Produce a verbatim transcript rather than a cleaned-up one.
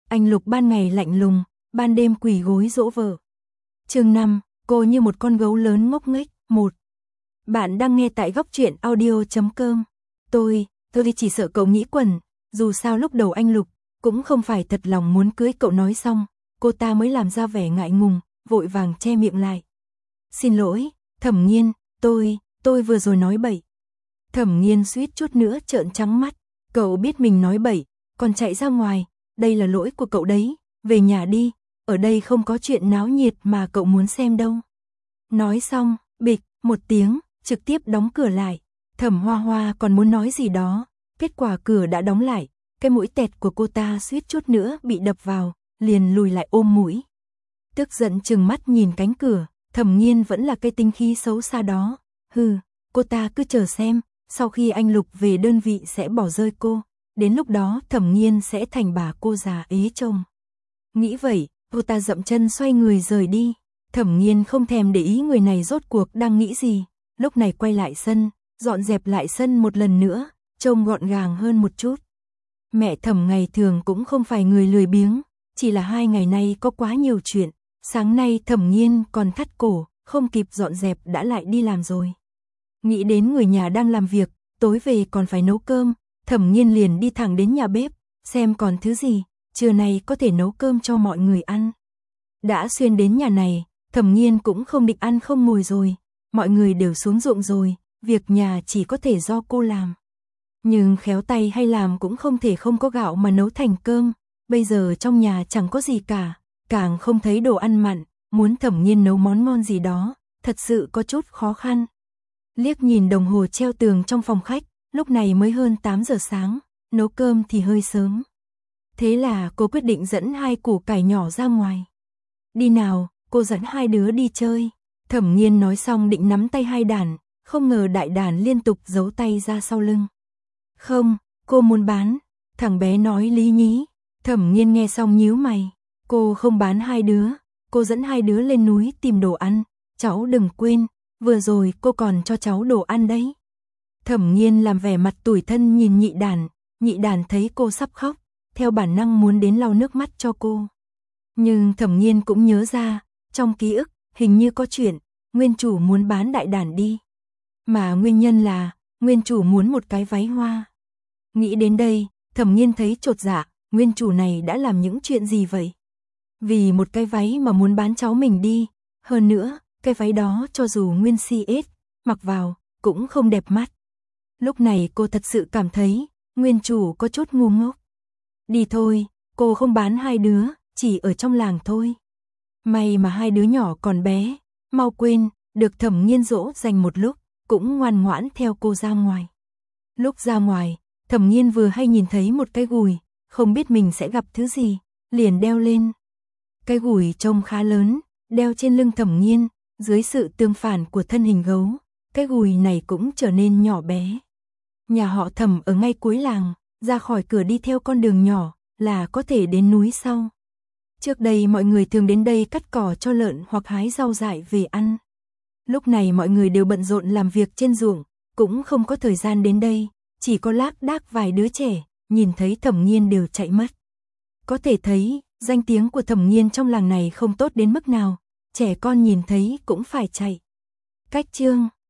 Anh Lục ban ngày lạnh lùng, ban đêm quỳ gối dỗ vợ. Chương năm, cô như một con gấu lớn ngốc nghếch. Một. Bạn đang nghe tại góc truyện audio chấm com. Tôi, tôi chỉ sợ cậu nghĩ quẩn, dù sao lúc đầu anh Lục cũng không phải thật lòng muốn cưới cậu, nói xong, cô ta mới làm ra vẻ ngại ngùng, vội vàng che miệng lại. Xin lỗi, Thẩm Nghiên, tôi, tôi vừa rồi nói bậy. Thẩm Nghiên suýt chút nữa trợn trắng mắt, cậu biết mình nói bậy, còn chạy ra ngoài, đây là lỗi của cậu đấy, về nhà đi, ở đây không có chuyện náo nhiệt mà cậu muốn xem đâu. Nói xong, bịch, một tiếng, trực tiếp đóng cửa lại. Thẩm Hoa Hoa còn muốn nói gì đó, kết quả cửa đã đóng lại, cái mũi tẹt của cô ta suýt chút nữa bị đập vào, liền lùi lại ôm mũi. Tức giận trừng mắt nhìn cánh cửa, Thẩm Nghiên vẫn là cái tinh khí xấu xa đó, hừ, cô ta cứ chờ xem, sau khi anh Lục về đơn vị sẽ bỏ rơi cô, đến lúc đó Thẩm Nghiên sẽ thành bà cô già ế chồng. Nghĩ vậy, cô ta dậm chân xoay người rời đi. Thẩm Nghiên không thèm để ý người này rốt cuộc đang nghĩ gì, lúc này quay lại sân, dọn dẹp lại sân một lần nữa, trông gọn gàng hơn một chút. Mẹ Thẩm ngày thường cũng không phải người lười biếng, chỉ là hai ngày nay có quá nhiều chuyện, sáng nay Thẩm Nghiên còn thắt cổ, không kịp dọn dẹp đã lại đi làm rồi. Nghĩ đến người nhà đang làm việc, tối về còn phải nấu cơm, Thẩm Nghiên liền đi thẳng đến nhà bếp, xem còn thứ gì, trưa nay có thể nấu cơm cho mọi người ăn. Đã xuyên đến nhà này, Thẩm Nghiên cũng không định ăn không ngồi rồi, mọi người đều xuống ruộng rồi, việc nhà chỉ có thể do cô làm. Nhưng khéo tay hay làm cũng không thể không có gạo mà nấu thành cơm, bây giờ trong nhà chẳng có gì cả, càng không thấy đồ ăn mặn, muốn Thẩm Nghiên nấu món ngon gì đó, thật sự có chút khó khăn. Liếc nhìn đồng hồ treo tường trong phòng khách, lúc này mới hơn tám giờ sáng, nấu cơm thì hơi sớm. Thế là cô quyết định dẫn hai củ cải nhỏ ra ngoài. Đi nào, cô dẫn hai đứa đi chơi. Thẩm Nghiên nói xong định nắm tay hai đàn, không ngờ đại đàn liên tục giấu tay ra sau lưng. Không, cô muốn bán. Thằng bé nói lý nhí. Thẩm Nghiên nghe xong nhíu mày. Cô không bán hai đứa, cô dẫn hai đứa lên núi tìm đồ ăn. Cháu đừng quên, vừa rồi cô còn cho cháu đồ ăn đấy. Thẩm Nghiên làm vẻ mặt tủi thân nhìn nhị đàn, nhị đàn thấy cô sắp khóc, theo bản năng muốn đến lau nước mắt cho cô. Nhưng Thẩm Nghiên cũng nhớ ra, trong ký ức, hình như có chuyện, nguyên chủ muốn bán đại đàn đi. Mà nguyên nhân là, nguyên chủ muốn một cái váy hoa. Nghĩ đến đây, Thẩm Nghiên thấy chột dạ, nguyên chủ này đã làm những chuyện gì vậy? Vì một cái váy mà muốn bán cháu mình đi, hơn nữa, cái váy đó cho dù nguyên si ết, mặc vào, cũng không đẹp mắt. Lúc này cô thật sự cảm thấy, nguyên chủ có chút ngu ngốc. Đi thôi, cô không bán hai đứa, chỉ ở trong làng thôi. May mà hai đứa nhỏ còn bé, mau quên, được Thẩm Nghiên dỗ dành một lúc, cũng ngoan ngoãn theo cô ra ngoài. Lúc ra ngoài, Thẩm Nghiên vừa hay nhìn thấy một cái gùi, không biết mình sẽ gặp thứ gì, liền đeo lên. Cái gùi trông khá lớn, đeo trên lưng Thẩm Nghiên, dưới sự tương phản của thân hình gấu, cái gùi này cũng trở nên nhỏ bé. Nhà họ Thẩm ở ngay cuối làng, ra khỏi cửa đi theo con đường nhỏ là có thể đến núi sau. Trước đây mọi người thường đến đây cắt cỏ cho lợn hoặc hái rau dại về ăn. Lúc này mọi người đều bận rộn làm việc trên ruộng, cũng không có thời gian đến đây, chỉ có lác đác vài đứa trẻ, nhìn thấy Thẩm Nghiên đều chạy mất. Có thể thấy, danh tiếng của Thẩm Nghiên trong làng này không tốt đến mức nào, trẻ con nhìn thấy cũng phải chạy. Cách chương